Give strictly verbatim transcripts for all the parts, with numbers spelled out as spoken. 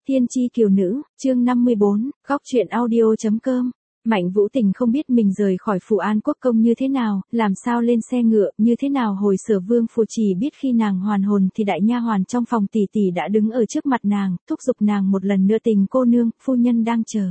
Tiên tri kiều nữ, chương năm mươi bốn, góc truyện audio.com. Mạnh Vũ Tình không biết mình rời khỏi Phủ An Quốc công như thế nào, làm sao lên xe ngựa, như thế nào hồi Sở Vương phủ, chỉ biết khi nàng hoàn hồn thì đại nha hoàn trong phòng tỷ tỷ đã đứng ở trước mặt nàng, thúc giục nàng một lần nữa, tình cô nương, phu nhân đang chờ.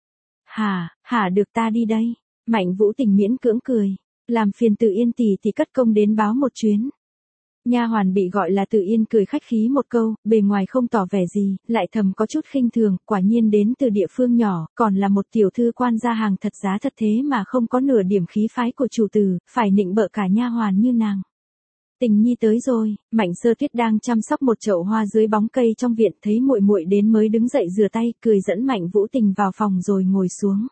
Hả, hả được ta đi đây. Mạnh Vũ Tình miễn cưỡng cười, làm phiền Từ Yên tỷ tỷ cất công đến báo một chuyến. Nha hoàn bị gọi là Từ Yên cười khách khí một câu, bề ngoài không tỏ vẻ gì, lại thầm có chút khinh thường, quả nhiên đến từ địa phương nhỏ, còn là một tiểu thư quan gia hàng thật giá thật thế mà không có nửa điểm khí phái của chủ tử, phải nịnh bợ cả nha hoàn như nàng. Tình nhi tới rồi. Mạnh Sơ Tuyết đang chăm sóc một chậu hoa dưới bóng cây trong viện, thấy muội muội đến mới đứng dậy rửa tay, cười dẫn Mạnh Vũ Tình vào phòng rồi ngồi xuống.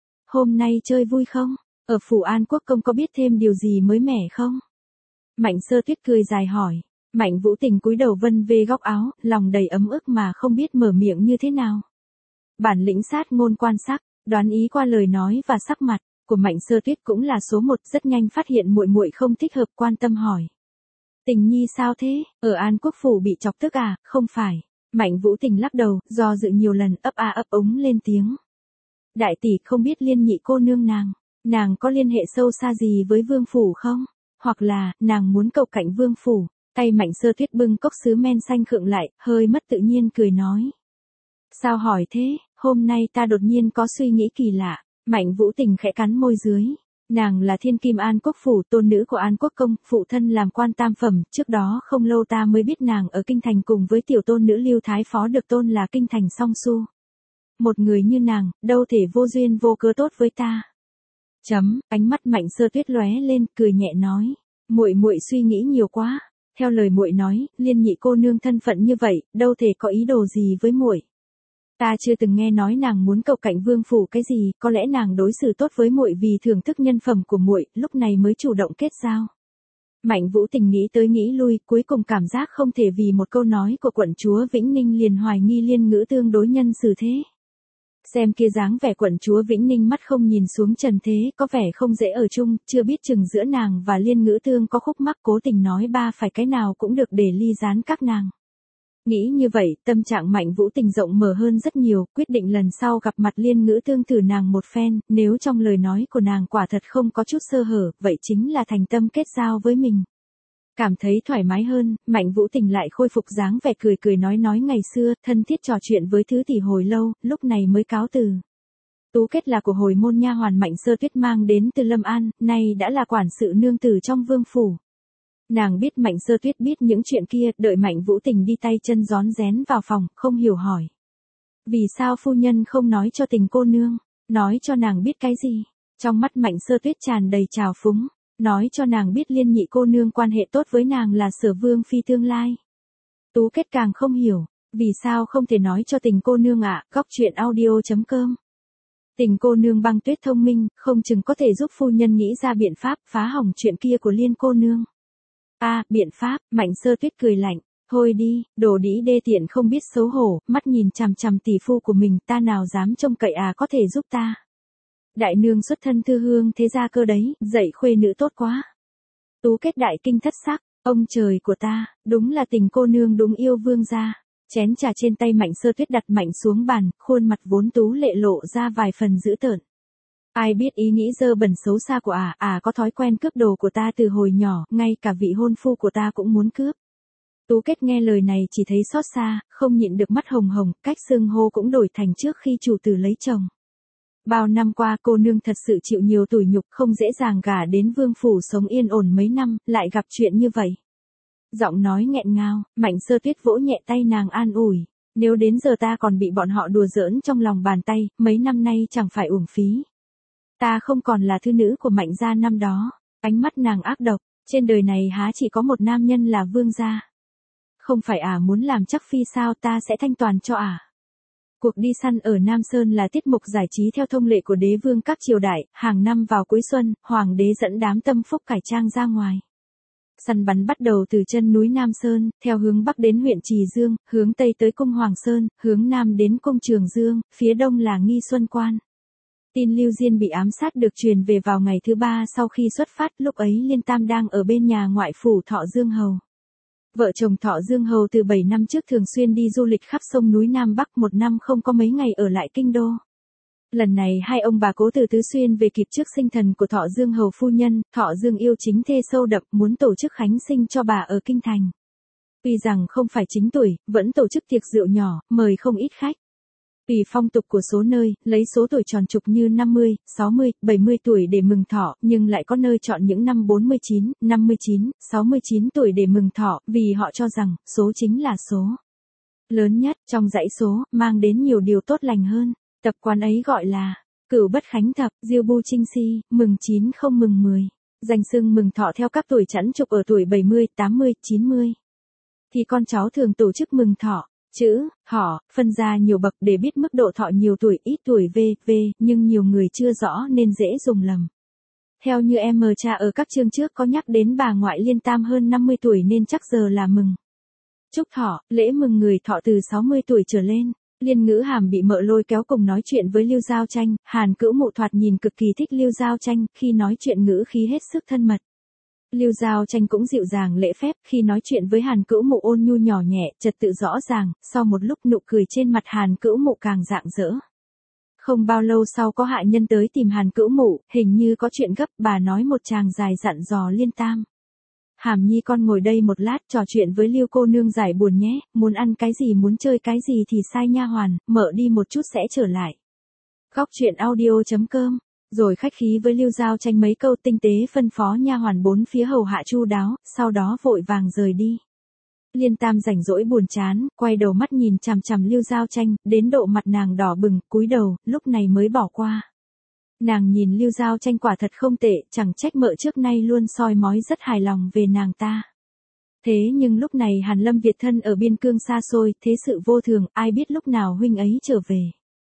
Hôm nay chơi vui không? Ở Phủ An Quốc công có biết thêm điều gì mới mẻ không? Mạnh Sơ Tuyết cười dài hỏi. Mạnh Vũ Tình cúi đầu vân về góc áo, lòng đầy ấm ức mà không biết mở miệng như thế nào. Bản lĩnh sát ngôn quan sắc, đoán ý qua lời nói và sắc mặt của Mạnh Sơ Tuyết cũng là số một, rất nhanh phát hiện muội muội không thích hợp, quan tâm hỏi. Tình nhi sao thế, ở An Quốc phủ bị chọc tức à? Không phải. Mạnh Vũ Tình lắc đầu, do dự nhiều lần, ấp a ấp ống lên tiếng. Đại tỷ không biết Liên nhị cô nương nàng, nàng có liên hệ sâu xa gì với vương phủ không? Hoặc là, nàng muốn cầu cạnh vương phủ. Tay Mạnh Sơ Tuyết bưng cốc sứ men xanh khựng lại, hơi mất tự nhiên cười nói. Sao hỏi thế, hôm nay ta đột nhiên có suy nghĩ kỳ lạ. Mạnh Vũ Tình khẽ cắn môi dưới. Nàng là thiên kim An Quốc phủ, tôn nữ của An Quốc công, phụ thân làm quan tam phẩm, trước đó không lâu ta mới biết nàng ở kinh thành cùng với tiểu tôn nữ Lưu Thái Phó được tôn là kinh thành song su. Một người như nàng, đâu thể vô duyên vô cớ tốt với ta. Chấm, ánh mắt Mạnh Sơ Tuyết lóe lên, cười nhẹ nói, muội muội suy nghĩ nhiều quá. Theo lời muội nói, Liên nhị cô nương thân phận như vậy, đâu thể có ý đồ gì với muội. Ta chưa từng nghe nói nàng muốn cầu cạnh vương phủ cái gì, có lẽ nàng đối xử tốt với muội vì thưởng thức nhân phẩm của muội, lúc này mới chủ động kết giao. Mạnh Vũ Tình nghĩ tới nghĩ lui, cuối cùng cảm giác không thể vì một câu nói của quận chúa Vĩnh Ninh liền hoài nghi Liên ngữ tương đối nhân xử thế. Xem kia dáng vẻ quận chúa Vĩnh Ninh mắt không nhìn xuống trần thế, có vẻ không dễ ở chung, chưa biết chừng giữa nàng và Liên ngữ tương có khúc mắc, cố tình nói ba phải cái nào cũng được để ly gián các nàng. Nghĩ như vậy, tâm trạng Mạnh Vũ Tình rộng mở hơn rất nhiều, quyết định lần sau gặp mặt Liên ngữ tương thử nàng một phen, nếu trong lời nói của nàng quả thật không có chút sơ hở, vậy chính là thành tâm kết giao với mình. Cảm thấy thoải mái hơn, Mạnh Vũ Tình lại khôi phục dáng vẻ cười cười nói nói ngày xưa, thân thiết trò chuyện với Thứ tỷ hồi lâu, lúc này mới cáo từ. Tú Kết là của hồi môn nha hoàn Mạnh Sơ Tuyết mang đến từ Lâm An, nay đã là quản sự nương tử trong vương phủ. Nàng biết Mạnh Sơ Tuyết biết những chuyện kia, đợi Mạnh Vũ Tình đi tay chân rón rén vào phòng, không hiểu hỏi. Vì sao phu nhân không nói cho Tình cô nương, nói cho nàng biết cái gì? Trong mắt Mạnh Sơ Tuyết tràn đầy trào phúng. Nói cho nàng biết Liên nhị cô nương quan hệ tốt với nàng là Sở Vương phi tương lai. Tú Kết càng không hiểu, vì sao không thể nói cho Tình cô nương ạ, à? Góc truyện audio.com. Tình cô nương băng tuyết thông minh, không chừng có thể giúp phu nhân nghĩ ra biện pháp phá hỏng chuyện kia của Liên cô nương. A, à, biện pháp, Mạnh Sơ Tuyết cười lạnh, thôi đi, đồ đĩ đê tiện không biết xấu hổ, mắt nhìn chằm chằm tỷ phu của mình, ta nào dám trông cậy à có thể giúp ta. Đại nương xuất thân thư hương thế gia cơ đấy, dạy khuê nữ tốt quá. Tú Kết đại kinh thất sắc, ông trời của ta, đúng là Tình cô nương đúng yêu vương gia. Chén trà trên tay Mạnh Sơ Tuyết đặt mạnh xuống bàn, khuôn mặt vốn tú lệ lộ ra vài phần dữ tợn. Ai biết ý nghĩ dơ bẩn xấu xa của ả, à, ả có thói quen cướp đồ của ta từ hồi nhỏ, ngay cả vị hôn phu của ta cũng muốn cướp. Tú Kết nghe lời này chỉ thấy xót xa, không nhịn được mắt hồng hồng, cách xưng hô cũng đổi thành trước khi chủ tử lấy chồng. Bao năm qua cô nương thật sự chịu nhiều tủi nhục, không dễ dàng gả đến vương phủ sống yên ổn mấy năm, lại gặp chuyện như vậy. Giọng nói nghẹn ngào, Mạnh Sơ Tuyết vỗ nhẹ tay nàng an ủi. Nếu đến giờ ta còn bị bọn họ đùa giỡn trong lòng bàn tay, mấy năm nay chẳng phải uổng phí. Ta không còn là thư nữ của Mạnh gia năm đó. Ánh mắt nàng ác độc, trên đời này há chỉ có một nam nhân là vương gia. Không phải ả à muốn làm chắc phi sao, ta sẽ thanh toàn cho ả. À. Cuộc đi săn ở Nam Sơn là tiết mục giải trí theo thông lệ của đế vương các triều đại, hàng năm vào cuối xuân, hoàng đế dẫn đám tâm phúc cải trang ra ngoài. Săn bắn bắt đầu từ chân núi Nam Sơn, theo hướng bắc đến huyện Trì Dương, hướng tây tới cung Hoàng Sơn, hướng nam đến cung Trường Dương, phía đông là Nghi Xuân Quan. Tin Lưu Diên bị ám sát được truyền về vào ngày thứ ba sau khi xuất phát, lúc ấy Liên Tam đang ở bên nhà ngoại phủ Thọ Dương Hầu. Vợ chồng Thọ Dương Hầu từ bảy năm trước thường xuyên đi du lịch khắp sông núi Nam Bắc, một năm không có mấy ngày ở lại kinh đô. Lần này hai ông bà cố từ Tứ Xuyên về kịp trước sinh thần của Thọ Dương Hầu phu nhân, Thọ Dương yêu chính thê sâu đậm, muốn tổ chức khánh sinh cho bà ở kinh thành. Tuy rằng không phải chính tuổi, vẫn tổ chức tiệc rượu nhỏ, mời không ít khách. Vì phong tục của số nơi, lấy số tuổi tròn trục như năm mươi, sáu mươi, bảy mươi tuổi để mừng thọ, nhưng lại có nơi chọn những năm bốn mươi chín, năm mươi chín, sáu mươi chín tuổi để mừng thọ, vì họ cho rằng, số chính là số lớn nhất trong dãy số, mang đến nhiều điều tốt lành hơn. Tập quán ấy gọi là Cửu Bất Khánh Thập, Diêu Bu Trinh Si, mừng chín không mừng mười. Danh xưng mừng thọ theo các tuổi chẵn trục ở tuổi bảy mươi, tám mươi, chín mươi. Thì con cháu thường tổ chức mừng thọ. Chữ, họ, phân ra nhiều bậc để biết mức độ thọ nhiều tuổi, ít tuổi v, v, nhưng nhiều người chưa rõ nên dễ dùng lầm. Theo như em mờ cha ở các chương trước có nhắc đến bà ngoại Liên Tam hơn năm mươi tuổi nên chắc giờ là mừng chúc thọ, lễ mừng người thọ từ sáu mươi tuổi trở lên. Liên Ngữ Hàm bị mợ lôi kéo cùng nói chuyện với Lưu Giao Tranh, Hàn Cữu Mụ thoạt nhìn cực kỳ thích Lưu Giao Tranh, khi nói chuyện ngữ khí hết sức thân mật. Lưu Giao Tranh cũng dịu dàng lễ phép, khi nói chuyện với Hàn Cữu Mụ ôn nhu nhỏ nhẹ, trật tự rõ ràng, sau một lúc nụ cười trên mặt Hàn Cữu Mụ càng rạng rỡ. Không bao lâu sau có hạ nhân tới tìm Hàn Cữu Mụ, hình như có chuyện gấp, bà nói một tràng dài dặn dò Liên Tam. Hàm Nhi con ngồi đây một lát trò chuyện với Lưu cô nương giải buồn nhé, muốn ăn cái gì muốn chơi cái gì thì sai nha hoàn, mợ đi một chút sẽ trở lại. Góc truyện audio chấm com. Rồi khách khí với Lưu Giao Tranh mấy câu tinh tế phân phó nha hoàn bốn phía hầu hạ chu đáo, sau đó vội vàng rời đi. Liên Tam rảnh rỗi buồn chán, quay đầu mắt nhìn chằm chằm Lưu Giao Tranh, đến độ mặt nàng đỏ bừng, cúi đầu, lúc này mới bỏ qua. Nàng nhìn Lưu Giao Tranh quả thật không tệ, chẳng trách mợ trước nay luôn soi mói rất hài lòng về nàng ta. Thế nhưng lúc này Hàn Lâm Việt thân ở biên cương xa xôi, thế sự vô thường, ai biết lúc nào huynh ấy trở về.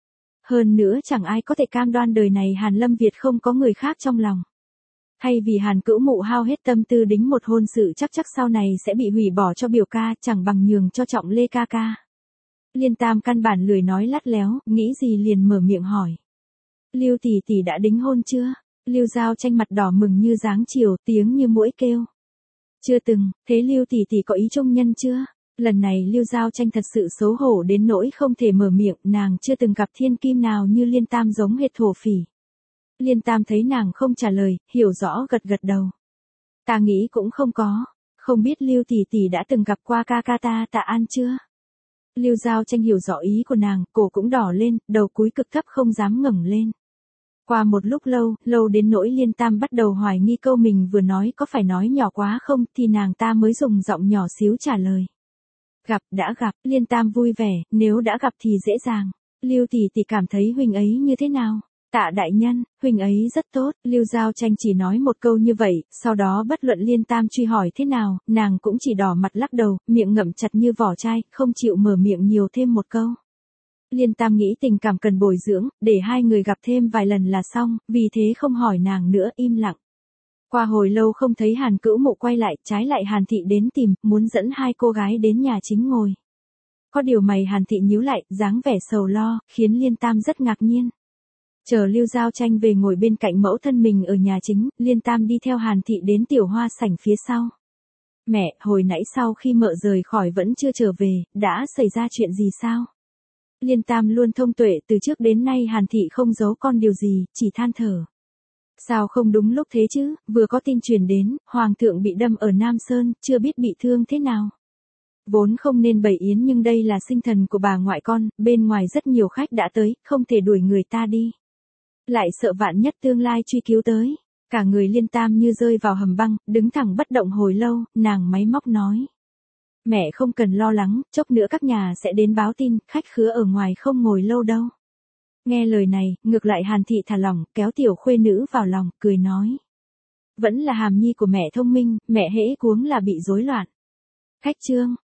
Hơn nữa chẳng ai có thể cam đoan đời này Hàn Lâm Việt không có người khác trong lòng. Thay vì Hàn Cữu Mụ hao hết tâm tư đính một hôn sự chắc chắc sau này sẽ bị hủy bỏ cho biểu ca, chẳng bằng nhường cho Trọng Lê ca ca. Liên Tam căn bản lười nói lắt léo, nghĩ gì liền mở miệng hỏi. Lưu tỷ tỷ đã đính hôn chưa? Lưu Giao Tranh mặt đỏ mừng như dáng chiều, tiếng như muỗi kêu. Chưa từng, thế Lưu tỷ tỷ có ý trung nhân chưa? Lần này Lưu Giao Tranh thật sự xấu hổ đến nỗi không thể mở miệng, nàng chưa từng gặp thiên kim nào như Liên Tam giống hệt thổ phỉ. Liên Tam thấy nàng không trả lời, hiểu rõ gật gật đầu. Ta nghĩ cũng không có, không biết Lưu tỷ tỷ đã từng gặp qua ca ca ta Tạ An chưa? Lưu Giao Tranh hiểu rõ ý của nàng, cổ cũng đỏ lên, đầu cúi cực thấp không dám ngẩng lên. Qua một lúc lâu, lâu đến nỗi Liên Tam bắt đầu hoài nghi câu mình vừa nói có phải nói nhỏ quá không, thì nàng ta mới dùng giọng nhỏ xíu trả lời. Gặp, đã gặp, Liên Tam vui vẻ, nếu đã gặp thì dễ dàng. Lưu tỷ tỷ cảm thấy huynh ấy như thế nào? Tạ đại nhân, huynh ấy rất tốt, Lưu Giao Tranh chỉ nói một câu như vậy, sau đó bất luận Liên Tam truy hỏi thế nào, nàng cũng chỉ đỏ mặt lắc đầu, miệng ngậm chặt như vỏ chai, không chịu mở miệng nhiều thêm một câu. Liên Tam nghĩ tình cảm cần bồi dưỡng, để hai người gặp thêm vài lần là xong, vì thế không hỏi nàng nữa, im lặng. Qua hồi lâu không thấy Hàn Cữu Mụ quay lại, trái lại Hàn Thị đến tìm, muốn dẫn hai cô gái đến nhà chính ngồi. Có điều mày Hàn Thị nhíu lại, dáng vẻ sầu lo, khiến Liên Tam rất ngạc nhiên. Chờ Lưu Giao Tranh về ngồi bên cạnh mẫu thân mình ở nhà chính, Liên Tam đi theo Hàn Thị đến tiểu hoa sảnh phía sau. Mẹ, hồi nãy sau khi mợ rời khỏi vẫn chưa trở về, đã xảy ra chuyện gì sao? Liên Tam luôn thông tuệ, từ trước đến nay Hàn Thị không giấu con điều gì, chỉ than thở. Sao không đúng lúc thế chứ, vừa có tin truyền đến, Hoàng thượng bị đâm ở Nam Sơn, chưa biết bị thương thế nào. Vốn không nên bày yến nhưng đây là sinh thần của bà ngoại con, bên ngoài rất nhiều khách đã tới, không thể đuổi người ta đi. Lại sợ vạn nhất tương lai truy cứu tới. Cả người Liên Tam như rơi vào hầm băng, đứng thẳng bất động hồi lâu, nàng máy móc nói. Mẹ không cần lo lắng, chốc nữa các nhà sẽ đến báo tin, khách khứa ở ngoài không ngồi lâu đâu. Nghe lời này, ngược lại Hàn Thị thả lỏng, kéo tiểu khuê nữ vào lòng, cười nói. Vẫn là Hàm Nhi của mẹ thông minh, mẹ hễ cuống là bị rối loạn. Khách trương,